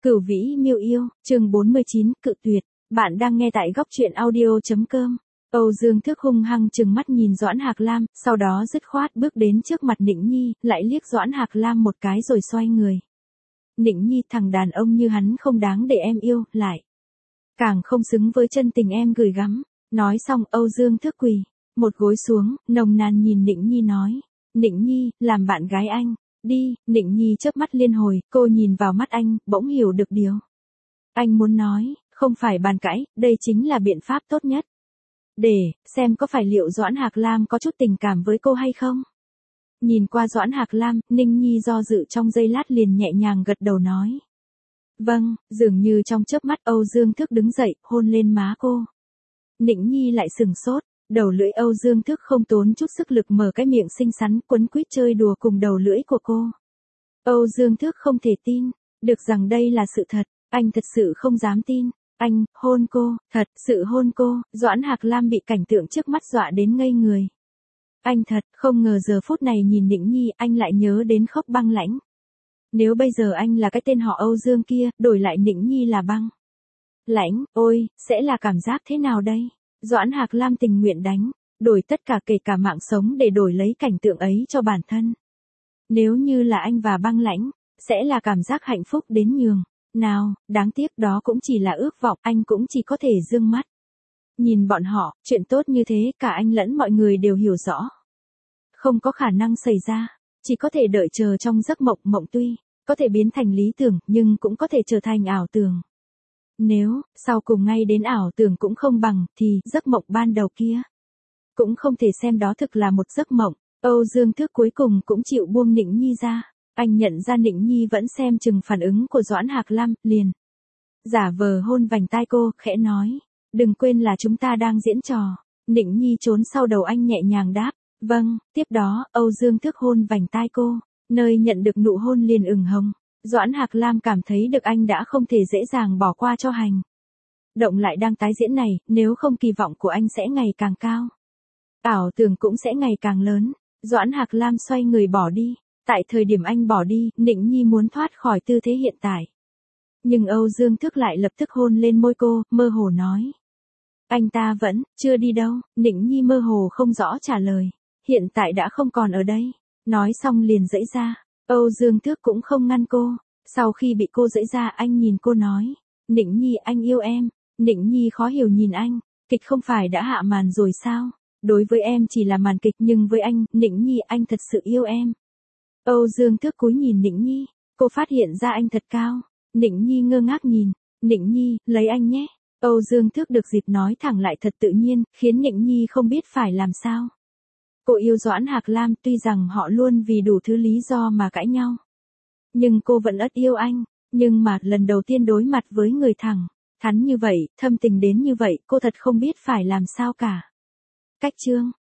Cửu Vĩ Miêu Yêu, chương 49, cự tuyệt. Bạn đang nghe tại góc truyện audio.com. Âu Dương Thức hung hăng trừng mắt nhìn Doãn Hạc Lam, sau đó dứt khoát bước đến trước mặt Nịnh Nhi, lại liếc Doãn Hạc Lam một cái rồi xoay người. Nịnh Nhi, thằng đàn ông như hắn không đáng để em yêu, lại càng không xứng với chân tình em gửi gắm. Nói xong Âu Dương Thức quỳ một gối xuống, nồng nàn nhìn Nịnh Nhi nói. Nịnh Nhi, làm bạn gái anh. Đi. Nịnh Nhi chớp mắt liên hồi, cô nhìn vào mắt anh, bỗng hiểu được điều anh muốn nói, không phải bàn cãi, đây chính là biện pháp tốt nhất. Để xem có phải liệu Doãn Hạc Lam có chút tình cảm với cô hay không. Nhìn qua Doãn Hạc Lam, Ninh Nhi do dự trong giây lát liền nhẹ nhàng gật đầu nói. Vâng, dường như trong chớp mắt Âu Dương Thức đứng dậy, hôn lên má cô. Nịnh Nhi lại sừng sốt. Đầu lưỡi Âu Dương Thức không tốn chút sức lực mở cái miệng xinh xắn quấn quýt chơi đùa cùng đầu lưỡi của cô. Âu Dương Thức không thể tin được rằng đây là sự thật, anh thật sự không dám tin. Anh hôn cô, thật sự hôn cô. Doãn Hạc Lam bị cảnh tượng trước mắt dọa đến ngây người. Anh thật không ngờ giờ phút này nhìn Nịnh Nhi anh lại nhớ đến Khốc Băng Lãnh. Nếu bây giờ anh là cái tên họ Âu Dương kia, đổi lại Nịnh Nhi là Băng Lãnh, ôi, sẽ là cảm giác thế nào đây? Doãn Hạc Lam tình nguyện đánh, đổi tất cả kể cả mạng sống để đổi lấy cảnh tượng ấy cho bản thân. Nếu như là anh và Băng Lãnh, sẽ là cảm giác hạnh phúc đến nhường nào, đáng tiếc đó cũng chỉ là ước vọng, anh cũng chỉ có thể dương mắt. Nhìn bọn họ, chuyện tốt như thế cả anh lẫn mọi người đều hiểu rõ. Không có khả năng xảy ra, chỉ có thể đợi chờ trong giấc mộng, mộng tuy có thể biến thành lý tưởng nhưng cũng có thể trở thành ảo tưởng. Nếu, sau cùng ngay đến ảo tưởng cũng không bằng, thì giấc mộng ban đầu kia cũng không thể xem đó thực là một giấc mộng. Âu Dương Thức cuối cùng cũng chịu buông Nịnh Nhi ra. Anh nhận ra Nịnh Nhi vẫn xem chừng phản ứng của Doãn Hạc Lam, liền giả vờ hôn vành tai cô, khẽ nói. Đừng quên là chúng ta đang diễn trò. Nịnh Nhi trốn sau đầu anh nhẹ nhàng đáp. Vâng, tiếp đó, Âu Dương Thức hôn vành tai cô, nơi nhận được nụ hôn liền ửng hồng. Doãn Hạc Lam cảm thấy được anh đã không thể dễ dàng bỏ qua cho hành động lại đang tái diễn này, nếu không kỳ vọng của anh sẽ ngày càng cao. Ảo tưởng cũng sẽ ngày càng lớn. Doãn Hạc Lam xoay người bỏ đi. Tại thời điểm anh bỏ đi, Nịnh Nhi muốn thoát khỏi tư thế hiện tại. Nhưng Âu Dương Thức lại lập tức hôn lên môi cô, mơ hồ nói. Anh ta vẫn chưa đi đâu. Nịnh Nhi mơ hồ không rõ trả lời. Hiện tại đã không còn ở đây. Nói xong liền giãy ra. Âu Dương Thức cũng không ngăn cô. Sau khi bị cô giãy ra anh nhìn cô nói. Nịnh Nhi anh yêu em. Nịnh Nhi khó hiểu nhìn anh. Kịch không phải đã hạ màn rồi sao? Đối với em chỉ là màn kịch nhưng với anh, Nịnh Nhi anh thật sự yêu em. Âu Dương Thức cúi nhìn Nịnh Nhi. Cô phát hiện ra anh thật cao. Nịnh Nhi ngơ ngác nhìn. Nịnh Nhi, lấy anh nhé. Âu Dương Thức được dịp nói thẳng lại thật tự nhiên, khiến Nịnh Nhi không biết phải làm sao. Cô yêu Doãn Hạc Lam tuy rằng họ luôn vì đủ thứ lý do mà cãi nhau. Nhưng cô vẫn ất yêu anh. Nhưng mà lần đầu tiên đối mặt với người thẳng thắn như vậy, thâm tình đến như vậy, cô thật không biết phải làm sao cả. Cách chương